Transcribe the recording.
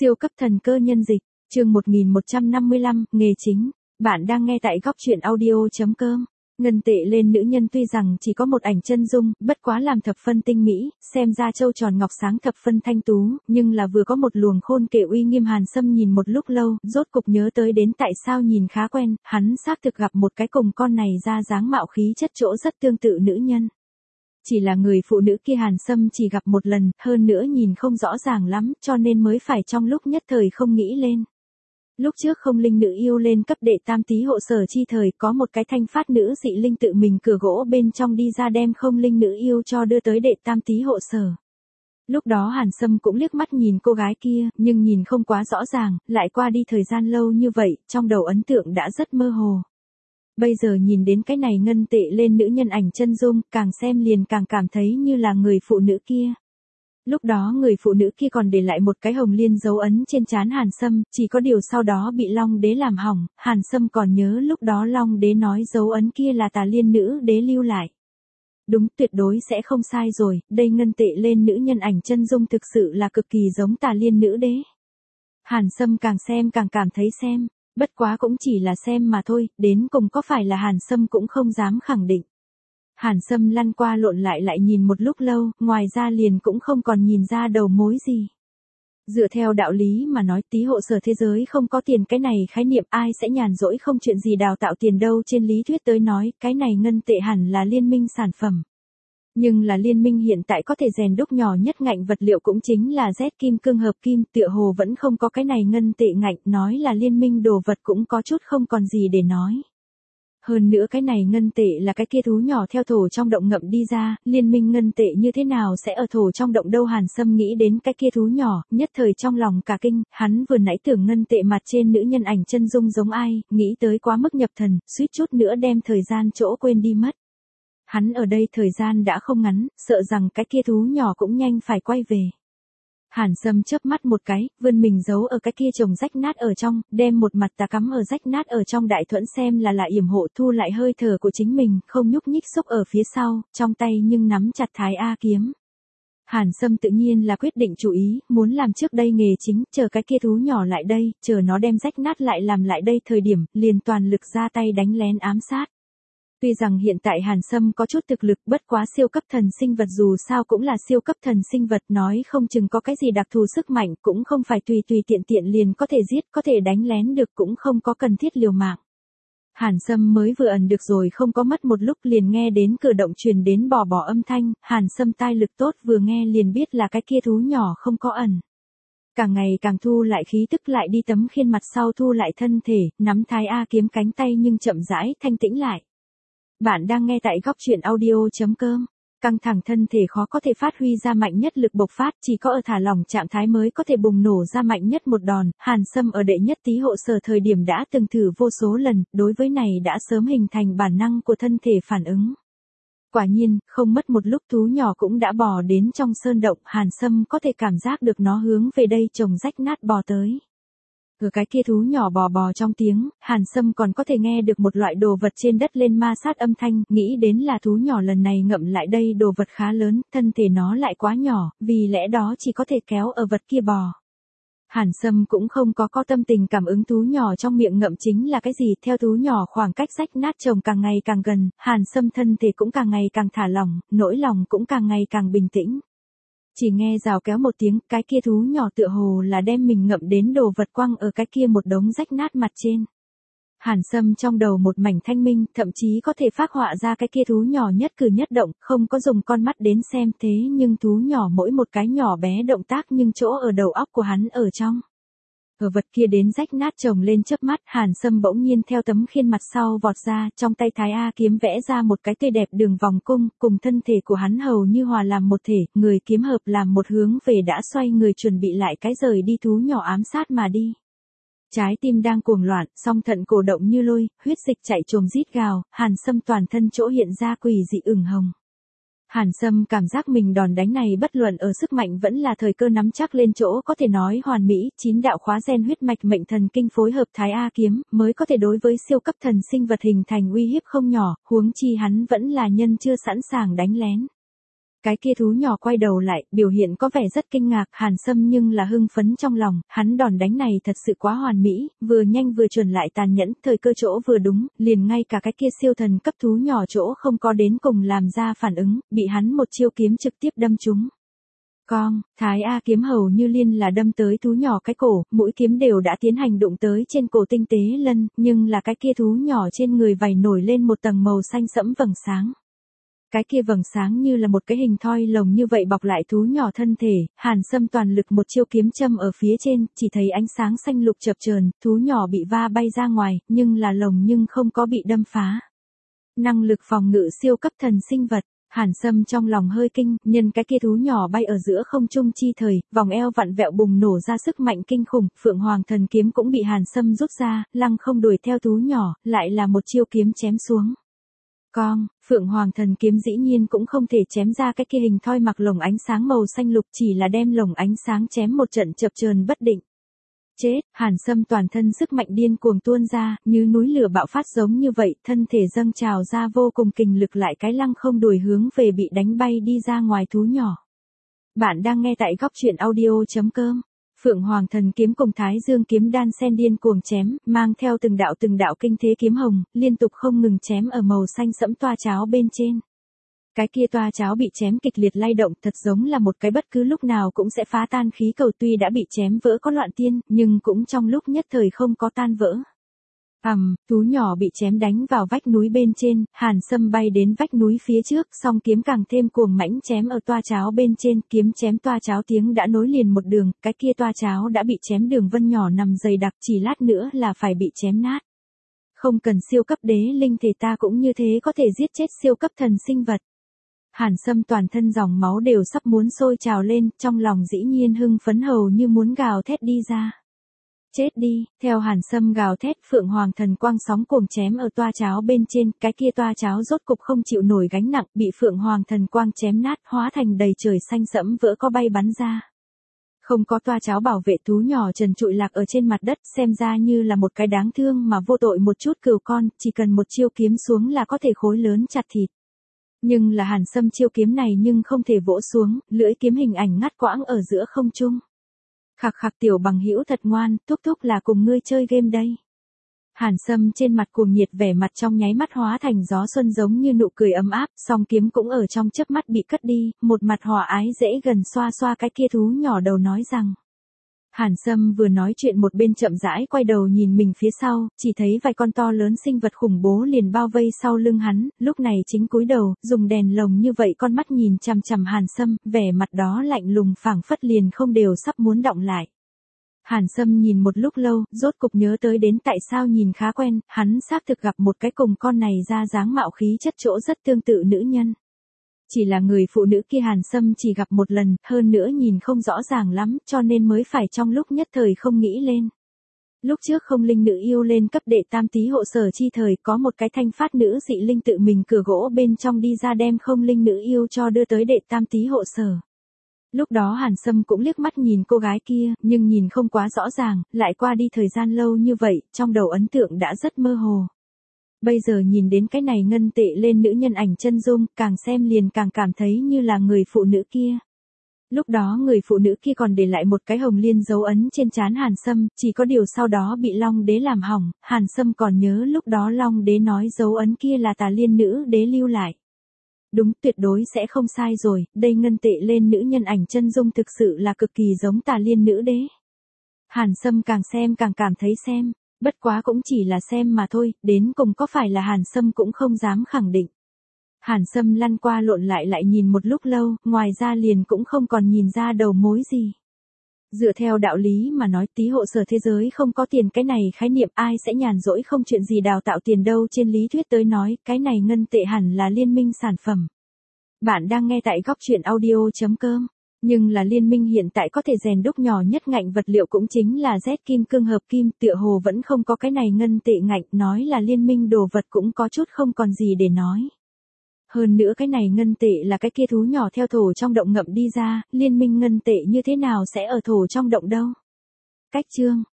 Siêu cấp thần cơ nhân dịch, chương 1155, nghề chính. Bạn đang nghe tại góc truyện audio.com. Ngân tệ lên nữ nhân tuy rằng chỉ có một ảnh chân dung, bất quá làm thập phân tinh mỹ, xem ra châu tròn ngọc sáng thập phân thanh tú, nhưng là vừa có một luồng khôn kể uy nghiêm Hàn Sâm nhìn một lúc lâu, rốt cục nhớ tới đến tại sao nhìn khá quen, hắn xác thực gặp một cái cùng con này ra dáng mạo khí chất chỗ rất tương tự nữ nhân. Chỉ là người phụ nữ kia Hàn Sâm chỉ gặp một lần, hơn nữa nhìn không rõ ràng lắm, cho nên mới phải trong lúc nhất thời không nghĩ lên. Lúc trước không linh nữ yêu lên cấp đệ tam tý hộ sở chi thời có một cái thanh phát nữ dị linh tự mình cửa gỗ bên trong đi ra đem không linh nữ yêu cho đưa tới đệ tam tý hộ sở. Lúc đó Hàn Sâm cũng liếc mắt nhìn cô gái kia, nhưng nhìn không quá rõ ràng, lại qua đi thời gian lâu như vậy, trong đầu ấn tượng đã rất mơ hồ. Bây giờ nhìn đến cái này ngân tệ lên nữ nhân ảnh chân dung, càng xem liền càng cảm thấy như là người phụ nữ kia. Lúc đó người phụ nữ kia còn để lại một cái hồng liên dấu ấn trên trán Hàn Sâm, chỉ có điều sau đó bị Long Đế làm hỏng, Hàn Sâm còn nhớ lúc đó Long Đế nói dấu ấn kia là Tà Liên nữ đế lưu lại. Đúng, tuyệt đối sẽ không sai rồi, đây ngân tệ lên nữ nhân ảnh chân dung thực sự là cực kỳ giống Tà Liên nữ đế. Hàn Sâm càng xem càng cảm thấy xem, bất quá cũng chỉ là xem mà thôi, đến cùng có phải là Hàn Sâm cũng không dám khẳng định. Hàn Sâm lăn qua lộn lại nhìn một lúc lâu, ngoài ra liền cũng không còn nhìn ra đầu mối gì. Dựa theo đạo lý mà nói tý hộ sở thế giới không có tiền cái này khái niệm ai sẽ nhàn rỗi không chuyện gì đào tạo tiền đâu, trên lý thuyết tới nói cái này ngân tệ hẳn là liên minh sản phẩm. Nhưng là liên minh hiện tại có thể rèn đúc nhỏ nhất ngạnh vật liệu cũng chính là Z kim cương hợp kim, tựa hồ vẫn không có cái này ngân tệ ngạnh, nói là liên minh đồ vật cũng có chút không còn gì để nói. Hơn nữa cái này ngân tệ là cái kia thú nhỏ theo thổ trong động ngậm đi ra, liên minh ngân tệ như thế nào sẽ ở thổ trong động đâu. Hàn Sâm nghĩ đến cái kia thú nhỏ, nhất thời trong lòng cả kinh, hắn vừa nãy tưởng ngân tệ mặt trên nữ nhân ảnh chân dung giống ai, nghĩ tới quá mức nhập thần, suýt chút nữa đem thời gian chỗ quên đi mất. Hắn ở đây thời gian đã không ngắn, sợ rằng cái kia thú nhỏ cũng nhanh phải quay về. Hàn Sâm chớp mắt một cái, vươn mình giấu ở cái kia chồng rách nát ở trong, đem một mặt tà cắm ở rách nát ở trong đại thuẫn xem là yểm hộ, thu lại hơi thở của chính mình, không nhúc nhích xúc ở phía sau, trong tay nhưng nắm chặt Thái A kiếm. Hàn Sâm tự nhiên là quyết định chủ ý, muốn làm trước đây nghề chính, chờ cái kia thú nhỏ lại đây, chờ nó đem rách nát lại làm lại đây thời điểm, liền toàn lực ra tay đánh lén ám sát. Tuy rằng hiện tại Hàn Sâm có chút thực lực, bất quá siêu cấp thần sinh vật dù sao cũng là siêu cấp thần sinh vật, nói không chừng có cái gì đặc thù sức mạnh, cũng không phải tùy tiện liền có thể giết, có thể đánh lén được, cũng không có cần thiết liều mạng. Hàn Sâm mới vừa ẩn được rồi không có mất một lúc liền nghe đến cửa động truyền đến bò âm thanh, Hàn Sâm tai lực tốt vừa nghe liền biết là cái kia thú nhỏ không có ẩn. Càng ngày càng thu lại khí tức, lại đi tấm khiên mặt sau thu lại thân thể, nắm Thái A kiếm cánh tay nhưng chậm rãi thanh tĩnh lại. Bạn đang nghe tại góc truyện audio.com. Căng thẳng thân thể khó có thể phát huy ra mạnh nhất lực bộc phát, chỉ có ở thả lỏng trạng thái mới có thể bùng nổ ra mạnh nhất một đòn. Hàn Sâm ở đệ nhất tý hộ sở thời điểm đã từng thử vô số lần, đối với này đã sớm hình thành bản năng của thân thể phản ứng. Quả nhiên, không mất một lúc thú nhỏ cũng đã bò đến trong sơn động, Hàn Sâm có thể cảm giác được nó hướng về đây chồng rách nát bò tới. Ở cái kia thú nhỏ bò trong tiếng, Hàn Sâm còn có thể nghe được một loại đồ vật trên đất lên ma sát âm thanh, nghĩ đến là thú nhỏ lần này ngậm lại đây đồ vật khá lớn, thân thể nó lại quá nhỏ, vì lẽ đó chỉ có thể kéo ở vật kia bò. Hàn Sâm cũng không có tâm tình cảm ứng thú nhỏ trong miệng ngậm chính là cái gì, theo thú nhỏ khoảng cách rách nát chồng càng ngày càng gần, Hàn Sâm thân thể cũng càng ngày càng thả lỏng, nỗi lòng cũng càng ngày càng bình tĩnh. Chỉ nghe rào kéo một tiếng, cái kia thú nhỏ tựa hồ là đem mình ngậm đến đồ vật quăng ở cái kia một đống rách nát mặt trên. Hàn Sâm trong đầu một mảnh thanh minh, thậm chí có thể phác họa ra cái kia thú nhỏ nhất cử nhất động, không có dùng con mắt đến xem, thế nhưng thú nhỏ mỗi một cái nhỏ bé động tác nhưng chỗ ở đầu óc của hắn ở trong. Ở vật kia đến rách nát chồng lên chớp mắt, Hàn Sâm bỗng nhiên theo tấm khiên mặt sau vọt ra, trong tay Thái A kiếm vẽ ra một cái tươi đẹp đường vòng cung, cùng thân thể của hắn hầu như hòa làm một thể, người kiếm hợp làm một hướng về đã xoay người chuẩn bị lại cái rời đi thú nhỏ ám sát mà đi. Trái tim đang cuồng loạn, song thận cổ động như lôi, huyết dịch chảy trồm rít gào, Hàn Sâm toàn thân chỗ hiện ra quỷ dị ửng hồng. Hàn Sâm cảm giác mình đòn đánh này bất luận ở sức mạnh vẫn là thời cơ nắm chắc lên chỗ có thể nói hoàn mỹ, 9 đạo khóa gen huyết mạch mệnh thần kinh phối hợp Thái A kiếm, mới có thể đối với siêu cấp thần sinh vật hình thành uy hiếp không nhỏ, huống chi hắn vẫn là nhân chưa sẵn sàng đánh lén. Cái kia thú nhỏ quay đầu lại, biểu hiện có vẻ rất kinh ngạc, Hàn Sâm nhưng là hưng phấn trong lòng, hắn đòn đánh này thật sự quá hoàn mỹ, vừa nhanh vừa chuẩn lại tàn nhẫn, thời cơ chỗ vừa đúng, liền ngay cả cái kia siêu thần cấp thú nhỏ chỗ không có đến cùng làm ra phản ứng, bị hắn một chiêu kiếm trực tiếp đâm trúng. Thái A kiếm hầu như liên là đâm tới thú nhỏ cái cổ, mũi kiếm đều đã tiến hành đụng tới trên cổ tinh tế lân, nhưng là cái kia thú nhỏ trên người vảy nổi lên một tầng màu xanh sẫm vầng sáng. Cái kia vầng sáng như là một cái hình thoi lồng như vậy bọc lại thú nhỏ thân thể, Hàn Sâm toàn lực một chiêu kiếm châm ở phía trên, chỉ thấy ánh sáng xanh lục chập chờn, thú nhỏ bị va bay ra ngoài, nhưng là lồng nhưng không có bị đâm phá. Năng lực phòng ngự siêu cấp thần sinh vật. Hàn Sâm trong lòng hơi kinh, nhân cái kia thú nhỏ bay ở giữa không trung chi thời, vòng eo vặn vẹo bùng nổ ra sức mạnh kinh khủng, Phượng Hoàng thần kiếm cũng bị Hàn Sâm rút ra, lăng không đuổi theo thú nhỏ, lại là một chiêu kiếm chém xuống. Phượng Hoàng thần kiếm dĩ nhiên cũng không thể chém ra cái kia hình thoi mặc lồng ánh sáng màu xanh lục, chỉ là đem lồng ánh sáng chém một trận chập chờn bất định. Chết, Hàn Sâm toàn thân sức mạnh điên cuồng tuôn ra, như núi lửa bạo phát giống như vậy, thân thể dâng trào ra vô cùng kình lực lại cái lăng không đuổi hướng về bị đánh bay đi ra ngoài thú nhỏ. Bạn đang nghe tại góc truyện audio.com. Phượng Hoàng thần kiếm cùng Thái Dương kiếm đan sen điên cuồng chém, mang theo từng đạo kinh thế kiếm hồng, liên tục không ngừng chém ở màu xanh sẫm toa cháo bên trên. Cái kia toa cháo bị chém kịch liệt lay động, thật giống là một cái bất cứ lúc nào cũng sẽ phá tan khí cầu, tuy đã bị chém vỡ có loạn tiên, nhưng cũng trong lúc nhất thời không có tan vỡ. Thú nhỏ bị chém đánh vào vách núi bên trên, Hàn Sâm bay đến vách núi phía trước, song kiếm càng thêm cuồng mãnh chém ở toa cháo bên trên, kiếm chém toa cháo tiếng đã nối liền một đường, cái kia toa cháo đã bị chém đường vân nhỏ nằm dày đặc, chỉ lát nữa là phải bị chém nát. Không cần siêu cấp đế linh thể ta cũng như thế có thể giết chết siêu cấp thần sinh vật. Hàn Sâm toàn thân dòng máu đều sắp muốn sôi trào lên, trong lòng dĩ nhiên hưng phấn hầu như muốn gào thét đi ra. Chết đi, theo Hàn Sâm gào thét, Phượng Hoàng thần quang sóng cuồng chém ở toa cháo bên trên, cái kia toa cháo rốt cục không chịu nổi gánh nặng, bị Phượng Hoàng thần quang chém nát, hóa thành đầy trời xanh sẫm vỡ có bay bắn ra. Không có toa cháo bảo vệ, thú nhỏ trần trụi lạc ở trên mặt đất, xem ra như là một cái đáng thương mà vô tội một chút cừu con, chỉ cần một chiêu kiếm xuống là có thể khối lớn chặt thịt. Nhưng là Hàn Sâm chiêu kiếm này nhưng không thể vỗ xuống, lưỡi kiếm hình ảnh ngắt quãng ở giữa không trung. Khặc khặc tiểu bằng hữu thật ngoan, thúc thúc là cùng ngươi chơi game đây. Hàn Sâm trên mặt cuồng nhiệt, vẻ mặt trong nháy mắt hóa thành gió xuân giống như nụ cười ấm áp, song kiếm cũng ở trong chớp mắt bị cất đi, một mặt hòa ái dễ gần xoa xoa cái kia thú nhỏ đầu nói rằng. Hàn Sâm vừa nói chuyện một bên chậm rãi quay đầu nhìn mình phía sau, chỉ thấy vài con to lớn sinh vật khủng bố liền bao vây sau lưng hắn, lúc này chính cúi đầu, dùng đèn lồng như vậy con mắt nhìn chằm chằm Hàn Sâm, vẻ mặt đó lạnh lùng phảng phất liền không đều sắp muốn động lại. Hàn Sâm nhìn một lúc lâu, rốt cục nhớ tới đến tại sao nhìn khá quen, hắn xác thực gặp một cái cùng con này ra dáng mạo khí chất chỗ rất tương tự nữ nhân. Chỉ là người phụ nữ kia Hàn Sâm chỉ gặp một lần, hơn nữa nhìn không rõ ràng lắm, cho nên mới phải trong lúc nhất thời không nghĩ lên. Lúc trước không linh nữ yêu lên cấp đệ tam tý hộ sở chi thời, có một cái thanh phát nữ dị linh tự mình cửa gỗ bên trong đi ra đem không linh nữ yêu cho đưa tới đệ tam tý hộ sở. Lúc đó Hàn Sâm cũng liếc mắt nhìn cô gái kia, nhưng nhìn không quá rõ ràng, lại qua đi thời gian lâu như vậy, trong đầu ấn tượng đã rất mơ hồ. Bây giờ nhìn đến cái này ngân tệ lên nữ nhân ảnh chân dung, càng xem liền càng cảm thấy như là người phụ nữ kia. Lúc đó người phụ nữ kia còn để lại một cái hồng liên dấu ấn trên trán Hàn Sâm, chỉ có điều sau đó bị Long Đế làm hỏng, Hàn Sâm còn nhớ lúc đó Long Đế nói dấu ấn kia là Tà Liên nữ đế lưu lại. Đúng, tuyệt đối sẽ không sai rồi, đây ngân tệ lên nữ nhân ảnh chân dung thực sự là cực kỳ giống Tà Liên nữ đế. Hàn Sâm càng xem càng cảm thấy xem. Bất quá cũng chỉ là xem mà thôi, đến cùng có phải là Hàn Sâm cũng không dám khẳng định. Hàn Sâm lăn qua lộn lại nhìn một lúc lâu, ngoài ra liền cũng không còn nhìn ra đầu mối gì. Dựa theo đạo lý mà nói tí hộ sở thế giới không có tiền cái này khái niệm ai sẽ nhàn rỗi không chuyện gì đào tạo tiền đâu, trên lý thuyết tới nói, cái này ngân tệ hẳn là liên minh sản phẩm. Bạn đang nghe tại góc truyện audio.com. Nhưng là liên minh hiện tại có thể rèn đúc nhỏ nhất ngạnh vật liệu cũng chính là Z kim cương hợp kim, tựa hồ vẫn không có cái này ngân tệ ngạnh, nói là liên minh đồ vật cũng có chút không còn gì để nói. Hơn nữa cái này ngân tệ là cái kia thú nhỏ theo thổ trong động ngậm đi ra, liên minh ngân tệ như thế nào sẽ ở thổ trong động đâu. Cách chương,